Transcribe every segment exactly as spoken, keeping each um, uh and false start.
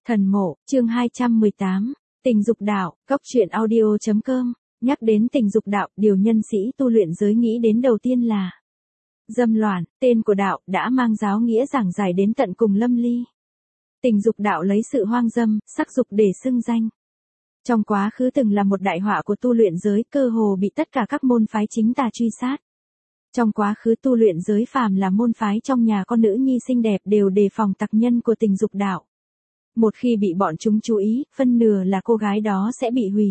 Thần mộ, chương hai trăm mười tám, tình dục đạo, cốc truyện audio chấm com, nhắc đến tình dục đạo, điều nhân sĩ tu luyện giới nghĩ đến đầu tiên là dâm loạn, tên của đạo, đã mang giáo nghĩa giảng giải đến tận cùng lâm ly. Tình dục đạo lấy sự hoang dâm, sắc dục để xưng danh. Trong quá khứ từng là một đại họa của tu luyện giới, cơ hồ bị tất cả các môn phái chính tà truy sát. Trong quá khứ tu luyện giới phàm là môn phái trong nhà con nữ nhi xinh đẹp đều đề phòng tặc nhân của tình dục đạo. Một khi bị bọn chúng chú ý, phân nửa là cô gái đó sẽ bị hủy.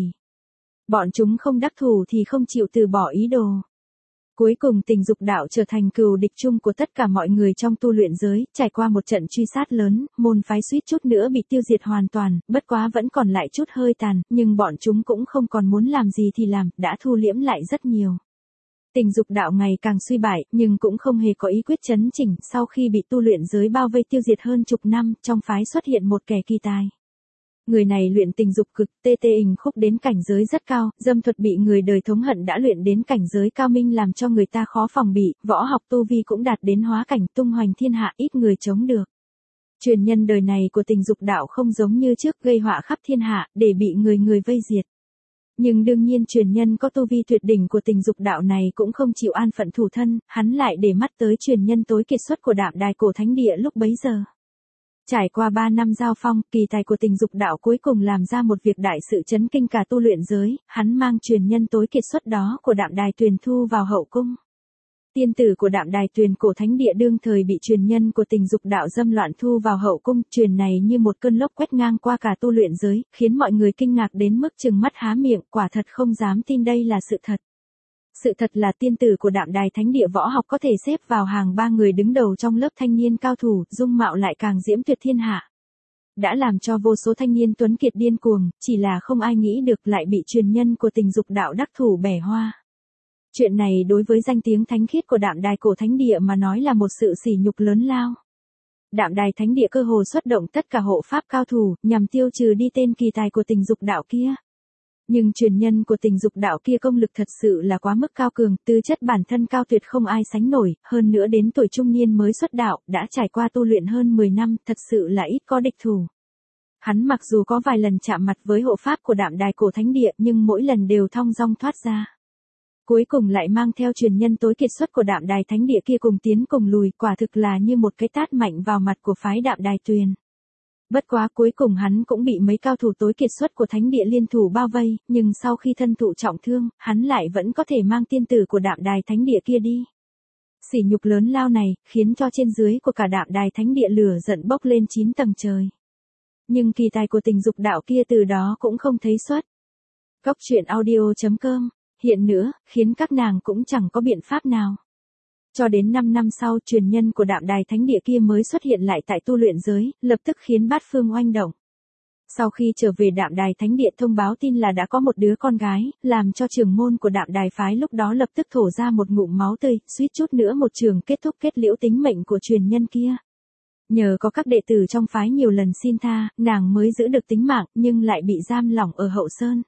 Bọn chúng không đắc thủ thì không chịu từ bỏ ý đồ. Cuối cùng tình dục đạo trở thành cừu địch chung của tất cả mọi người trong tu luyện giới, trải qua một trận truy sát lớn, môn phái suýt chút nữa bị tiêu diệt hoàn toàn, bất quá vẫn còn lại chút hơi tàn, nhưng bọn chúng cũng không còn muốn làm gì thì làm, đã thu liễm lại rất nhiều. Tình dục đạo ngày càng suy bại, nhưng cũng không hề có ý quyết chấn chỉnh, sau khi bị tu luyện giới bao vây tiêu diệt hơn chục năm, trong phái xuất hiện một kẻ kỳ tài. Người này luyện tình dục cực, tê tê hình khúc đến cảnh giới rất cao, dâm thuật bị người đời thống hận đã luyện đến cảnh giới cao minh làm cho người ta khó phòng bị, võ học tu vi cũng đạt đến hóa cảnh tung hoành thiên hạ, ít người chống được. Truyền nhân đời này của tình dục đạo không giống như trước gây họa khắp thiên hạ, để bị người người vây diệt. Nhưng đương nhiên truyền nhân có tu vi tuyệt đỉnh của tình dục đạo này cũng không chịu an phận thủ thân, hắn lại để mắt tới truyền nhân tối kiệt xuất của Đạm Đài Cổ Thánh Địa lúc bấy giờ. Trải qua ba năm giao phong, kỳ tài của tình dục đạo cuối cùng làm ra một việc đại sự chấn kinh cả tu luyện giới, hắn mang truyền nhân tối kiệt xuất đó của Đạm Đài Tuyền thu vào hậu cung. Tiên tử của Đạm Đài Tuyền Cổ Thánh Địa đương thời bị truyền nhân của tình dục đạo dâm loạn thu vào hậu cung, truyền này như một cơn lốc quét ngang qua cả tu luyện giới, khiến mọi người kinh ngạc đến mức trừng mắt há miệng, quả thật không dám tin đây là sự thật. Sự thật là tiên tử của Đạm Đài Thánh Địa võ học có thể xếp vào hàng ba người đứng đầu trong lớp thanh niên cao thủ, dung mạo lại càng diễm tuyệt thiên hạ. Đã làm cho vô số thanh niên tuấn kiệt điên cuồng, chỉ là không ai nghĩ được lại bị truyền nhân của tình dục đạo đắc thủ bẻ hoa. Chuyện này đối với danh tiếng thánh khiết của Đạm Đài Cổ Thánh Địa mà nói là một sự sỉ nhục lớn lao. Đạm Đài Thánh Địa cơ hồ xuất động tất cả hộ pháp cao thủ, nhằm tiêu trừ đi tên kỳ tài của tình dục đạo kia. Nhưng truyền nhân của tình dục đạo kia công lực thật sự là quá mức cao cường, tư chất bản thân cao tuyệt không ai sánh nổi, hơn nữa đến tuổi trung niên mới xuất đạo, đã trải qua tu luyện hơn mười năm, thật sự là ít có địch thủ. Hắn mặc dù có vài lần chạm mặt với hộ pháp của Đạm Đài Cổ Thánh Địa nhưng mỗi lần đều thong dong thoát ra. Cuối cùng lại mang theo truyền nhân tối kiệt xuất của Đạm Đài Thánh Địa kia cùng tiến cùng lùi, quả thực là như một cái tát mạnh vào mặt của phái Đạm Đài Tuyền. Bất quá cuối cùng hắn cũng bị mấy cao thủ tối kiệt xuất của Thánh Địa liên thủ bao vây, nhưng sau khi thân thụ trọng thương, hắn lại vẫn có thể mang tiên tử của Đạm Đài Thánh Địa kia đi. Sỉ nhục lớn lao này, khiến cho trên dưới của cả Đạm Đài Thánh Địa lửa giận bốc lên chín tầng trời. Nhưng kỳ tài của tình dục đạo kia từ đó cũng không thấy xuất. Cốc truyện audio chấm com, hiện nữa, khiến các nàng cũng chẳng có biện pháp nào. Cho đến năm năm sau, truyền nhân của Đạm Đài Thánh Địa kia mới xuất hiện lại tại tu luyện giới, lập tức khiến bát phương oanh động. Sau khi trở về Đạm Đài Thánh Địa thông báo tin là đã có một đứa con gái, làm cho trưởng môn của Đạm Đài phái lúc đó lập tức thổ ra một ngụm máu tươi, suýt chút nữa một trường kết thúc kết liễu tính mệnh của truyền nhân kia. Nhờ có các đệ tử trong phái nhiều lần xin tha, nàng mới giữ được tính mạng, nhưng lại bị giam lỏng ở Hậu Sơn.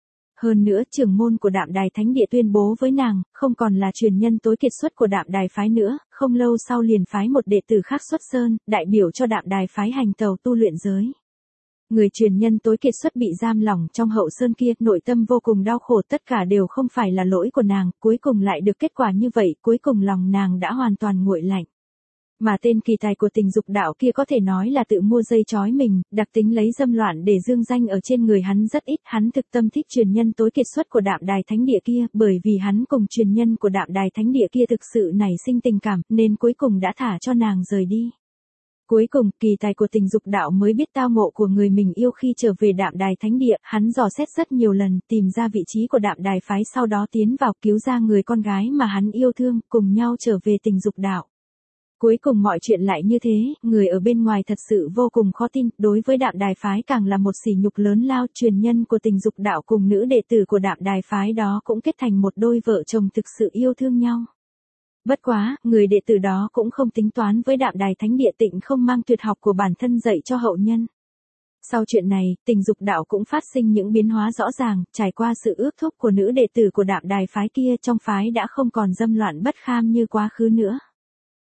Hơn nữa, trưởng môn của Đạm Đài Thánh Địa tuyên bố với nàng, không còn là truyền nhân tối kiệt xuất của Đạm Đài phái nữa, không lâu sau liền phái một đệ tử khác xuất sơn, đại biểu cho Đạm Đài phái hành tàu tu luyện giới. Người truyền nhân tối kiệt xuất bị giam lỏng trong Hậu Sơn kia, nội tâm vô cùng đau khổ, tất cả đều không phải là lỗi của nàng, cuối cùng lại được kết quả như vậy, cuối cùng lòng nàng đã hoàn toàn nguội lạnh. Mà tên kỳ tài của tình dục đạo kia có thể nói là tự mua dây trói mình, đặc tính lấy dâm loạn để dương danh ở trên người hắn rất ít, hắn thực tâm thích truyền nhân tối kiệt xuất của Đạm Đài Thánh Địa kia, bởi vì hắn cùng truyền nhân của Đạm Đài Thánh Địa kia thực sự nảy sinh tình cảm, nên cuối cùng đã thả cho nàng rời đi. Cuối cùng, kỳ tài của tình dục đạo mới biết tao ngộ của người mình yêu khi trở về Đạm Đài Thánh Địa, hắn dò xét rất nhiều lần, tìm ra vị trí của Đạm Đài phái sau đó tiến vào cứu ra người con gái mà hắn yêu thương, cùng nhau trở về tình dục đạo. Cuối cùng mọi chuyện lại như thế, người ở bên ngoài thật sự vô cùng khó tin, đối với Đạm Đài phái càng là một sỉ nhục lớn lao, truyền nhân của tình dục đạo cùng nữ đệ tử của Đạm Đài phái đó cũng kết thành một đôi vợ chồng thực sự yêu thương nhau. Bất quá, người đệ tử đó cũng không tính toán với Đạm Đài Thánh Địa tịnh không mang tuyệt học của bản thân dạy cho hậu nhân. Sau chuyện này, tình dục đạo cũng phát sinh những biến hóa rõ ràng, trải qua sự ước thúc của nữ đệ tử của Đạm Đài phái kia, trong phái đã không còn dâm loạn bất kham như quá khứ nữa.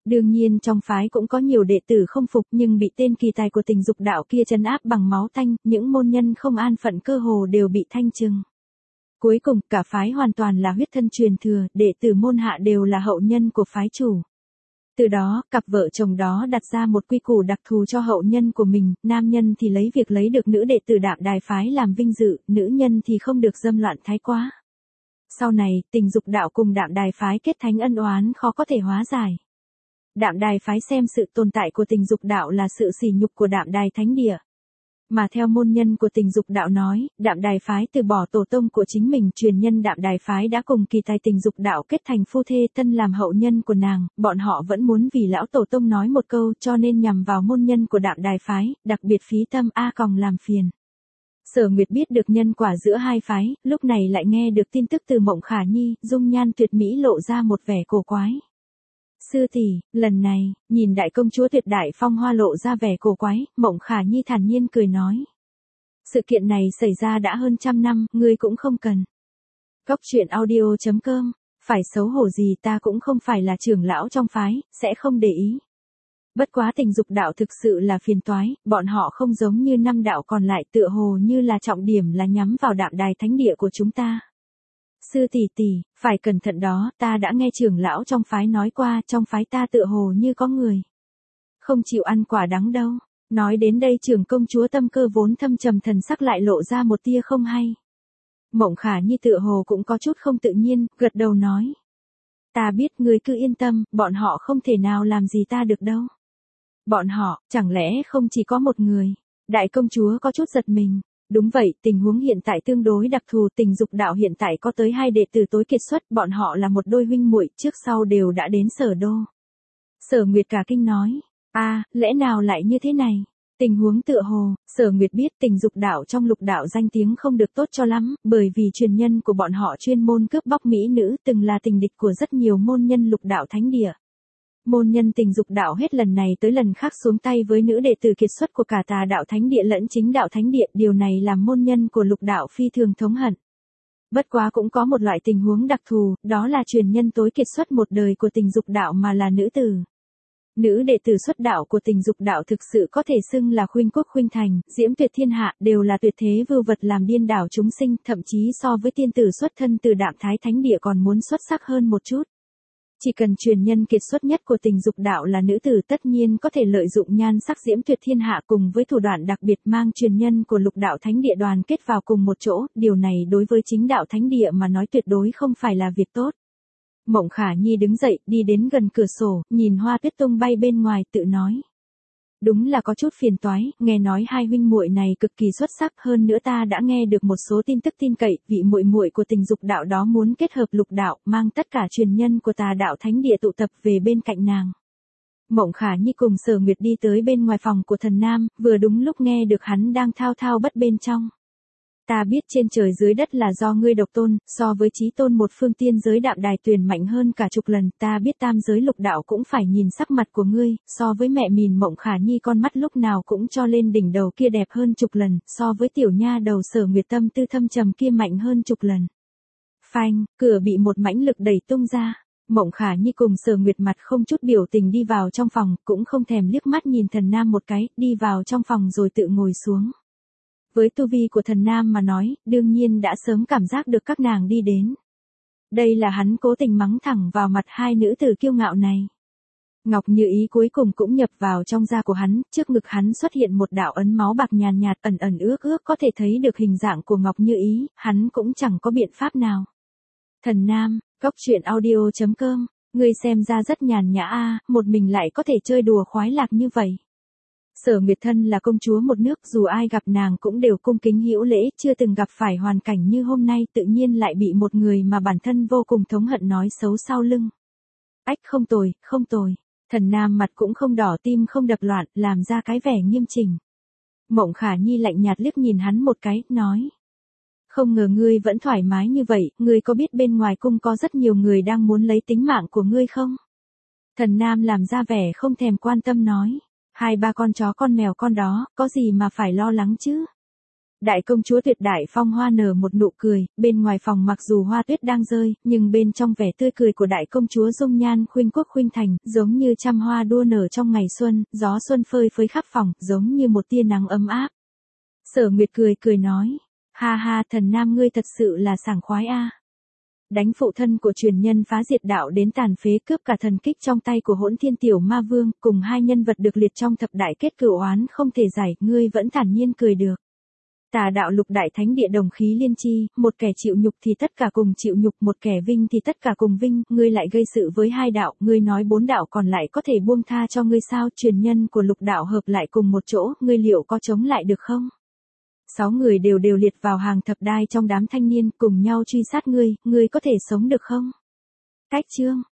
Đương nhiên trong phái cũng có nhiều đệ tử không phục nhưng bị tên kỳ tài của Tình Dục Đạo kia trấn áp bằng máu tanh, những môn nhân không an phận cơ hồ đều bị thanh trừng. Cuối cùng, cả phái hoàn toàn là huyết thân truyền thừa, đệ tử môn hạ đều là hậu nhân của phái chủ. Từ đó, cặp vợ chồng đó đặt ra một quy củ đặc thù cho hậu nhân của mình, nam nhân thì lấy việc lấy được nữ đệ tử Đạm Đài phái làm vinh dự, nữ nhân thì không được dâm loạn thái quá. Sau này, Tình Dục Đạo cùng Đạm Đài phái kết thánh ân oán khó có thể hóa giải. Đạm Đài phái xem sự tồn tại của Tình Dục Đạo là sự sỉ nhục của Đạm Đài thánh địa. Mà theo môn nhân của Tình Dục Đạo nói, Đạm Đài phái từ bỏ tổ tông của chính mình, truyền nhân Đạm Đài phái đã cùng kỳ tài Tình Dục Đạo kết thành phu thê, tân làm hậu nhân của nàng, bọn họ vẫn muốn vì lão tổ tông nói một câu, cho nên nhằm vào môn nhân của Đạm Đài phái, đặc biệt phí tâm a còng làm phiền. Sở Nguyệt biết được nhân quả giữa hai phái, lúc này lại nghe được tin tức từ Mộng Khả Nhi, dung nhan tuyệt mỹ lộ ra một vẻ cổ quái. Sư tỷ, lần này, nhìn đại công chúa tuyệt đại phong hoa lộ ra vẻ cổ quái, Mộng Khả Nhi thản nhiên cười nói. Sự kiện này xảy ra đã hơn trăm năm, ngươi cũng không cần. Cóc truyện audio chấm com, phải xấu hổ gì ta cũng không phải là trưởng lão trong phái, sẽ không để ý. Bất quá Tình Dục Đạo thực sự là phiền toái, bọn họ không giống như năm đạo còn lại, tựa hồ như là trọng điểm là nhắm vào Đạm Đài thánh địa của chúng ta. Sư tỷ tỷ, phải cẩn thận đó, ta đã nghe trưởng lão trong phái nói qua, trong phái ta tựa hồ như có người không chịu ăn quả đắng đâu. Nói đến đây trưởng công chúa tâm cơ vốn thâm trầm thần sắc lại lộ ra một tia không hay. Mộng Khả Nhi tựa hồ cũng có chút không tự nhiên, gật đầu nói. Ta biết, ngươi cứ yên tâm, bọn họ không thể nào làm gì ta được đâu. Bọn họ, chẳng lẽ không chỉ có một người? Đại công chúa có chút giật mình. Đúng vậy, tình huống hiện tại tương đối đặc thù, Tình Dục Đạo hiện tại có tới hai đệ tử tối kiệt xuất, bọn họ là một đôi huynh muội, trước sau đều đã đến Sở Đô. Sở Nguyệt cả kinh nói, a, à, lẽ nào lại như thế này? Tình huống tựa hồ, Sở Nguyệt biết Tình Dục Đạo trong lục đạo danh tiếng không được tốt cho lắm, bởi vì truyền nhân của bọn họ chuyên môn cướp bóc mỹ nữ, từng là tình địch của rất nhiều môn nhân lục đạo thánh địa. Môn nhân Tình Dục Đạo hết lần này tới lần khác xuống tay với nữ đệ tử kiệt xuất của cả Tà Đạo thánh địa lẫn Chính Đạo thánh địa, điều này làm môn nhân của lục đạo phi thường thống hận. Bất quá cũng có một loại tình huống đặc thù, đó là truyền nhân tối kiệt xuất một đời của Tình Dục Đạo mà là nữ tử. Nữ đệ tử xuất đạo của Tình Dục Đạo thực sự có thể xưng là khuynh quốc khuynh thành, diễm tuyệt thiên hạ, đều là tuyệt thế vưu vật làm điên đảo chúng sinh, thậm chí so với tiên tử xuất thân từ Đạm Thái thánh địa còn muốn xuất sắc hơn một chút. Chỉ cần truyền nhân kiệt xuất nhất của Tình Dục Đạo là nữ tử, tất nhiên có thể lợi dụng nhan sắc diễm tuyệt thiên hạ cùng với thủ đoạn đặc biệt mang truyền nhân của lục đạo thánh địa đoàn kết vào cùng một chỗ, điều này đối với Chính Đạo thánh địa mà nói tuyệt đối không phải là việc tốt. Mộng Khả Nhi đứng dậy, đi đến gần cửa sổ, nhìn hoa tuyết tung bay bên ngoài, tự nói. Đúng là có chút phiền toái, nghe nói hai huynh muội này cực kỳ xuất sắc, hơn nữa ta đã nghe được một số tin tức tin cậy, vị muội muội của Tình Dục Đạo đó muốn kết hợp lục đạo, mang tất cả truyền nhân của Tà Đạo thánh địa tụ tập về bên cạnh nàng. Mộng Khả Nhi cùng Sở Nguyệt đi tới bên ngoài phòng của Thần Nam, vừa đúng lúc nghe được hắn đang thao thao bất bên trong. Ta biết trên trời dưới đất là do ngươi độc tôn, so với chí tôn một phương tiên giới Đạm Đài Tuyền mạnh hơn cả chục lần, ta biết tam giới lục đạo cũng phải nhìn sắc mặt của ngươi, so với mẹ mìn Mộng Khả Nhi con mắt lúc nào cũng cho lên đỉnh đầu kia đẹp hơn chục lần, so với tiểu nha đầu Sở Nguyệt tâm tư thâm trầm kia mạnh hơn chục lần. Phanh, cửa bị một mãnh lực đẩy tung ra. Mộng Khả Nhi cùng Sở Nguyệt mặt không chút biểu tình đi vào trong phòng, cũng không thèm liếc mắt nhìn Thần Nam một cái, đi vào trong phòng rồi tự ngồi xuống. Với tu vi của Thần Nam mà nói, đương nhiên đã sớm cảm giác được các nàng đi đến. Đây là hắn cố tình mắng thẳng vào mặt hai nữ tử kiêu ngạo này. Ngọc Như Ý cuối cùng cũng nhập vào trong da của hắn, trước ngực hắn xuất hiện một đạo ấn máu bạc nhàn nhạt, ẩn ẩn ước ước có thể thấy được hình dạng của Ngọc Như Ý, hắn cũng chẳng có biện pháp nào. Thần Nam, cóc truyện audio chấm com, ngươi xem ra rất nhàn nhã a, một mình lại có thể chơi đùa khoái lạc như vậy. Sở Nguyệt thân là công chúa một nước, dù ai gặp nàng cũng đều cung kính hữu lễ, chưa từng gặp phải hoàn cảnh như hôm nay, tự nhiên lại bị một người mà bản thân vô cùng thống hận nói xấu sau lưng. Ách, không tồi, không tồi. Thần Nam mặt cũng không đỏ, tim không đập loạn, làm ra cái vẻ nghiêm chỉnh. Mộng Khả Nhi lạnh nhạt liếc nhìn hắn một cái, nói. Không ngờ ngươi vẫn thoải mái như vậy, ngươi có biết bên ngoài cung có rất nhiều người đang muốn lấy tính mạng của ngươi không? Thần Nam làm ra vẻ không thèm quan tâm nói. Hai ba con chó con mèo con đó, có gì mà phải lo lắng chứ? Đại công chúa tuyệt đại phong hoa nở một nụ cười, bên ngoài phòng mặc dù hoa tuyết đang rơi, nhưng bên trong vẻ tươi cười của đại công chúa dung nhan khuynh quốc khuynh thành, giống như trăm hoa đua nở trong ngày xuân, gió xuân phơi phới khắp phòng, giống như một tia nắng ấm áp. Sở Nguyệt cười cười nói, ha ha, thần nam ngươi thật sự là sảng khoái a. Đánh phụ thân của truyền nhân phá diệt đạo đến tàn phế, cướp cả thần kích trong tay của Hỗn Thiên Tiểu Ma Vương, cùng hai nhân vật được liệt trong thập đại kết cửu oán không thể giải, ngươi vẫn thản nhiên cười được. Tà đạo lục đại thánh địa đồng khí liên chi, một kẻ chịu nhục thì tất cả cùng chịu nhục, một kẻ vinh thì tất cả cùng vinh, ngươi lại gây sự với hai đạo, ngươi nói bốn đạo còn lại có thể buông tha cho ngươi sao? Truyền nhân của lục đạo hợp lại cùng một chỗ, ngươi liệu có chống lại được không? Sáu người đều đều liệt vào hàng thập đai trong đám thanh niên, cùng nhau truy sát ngươi, ngươi có thể sống được không? Cách chương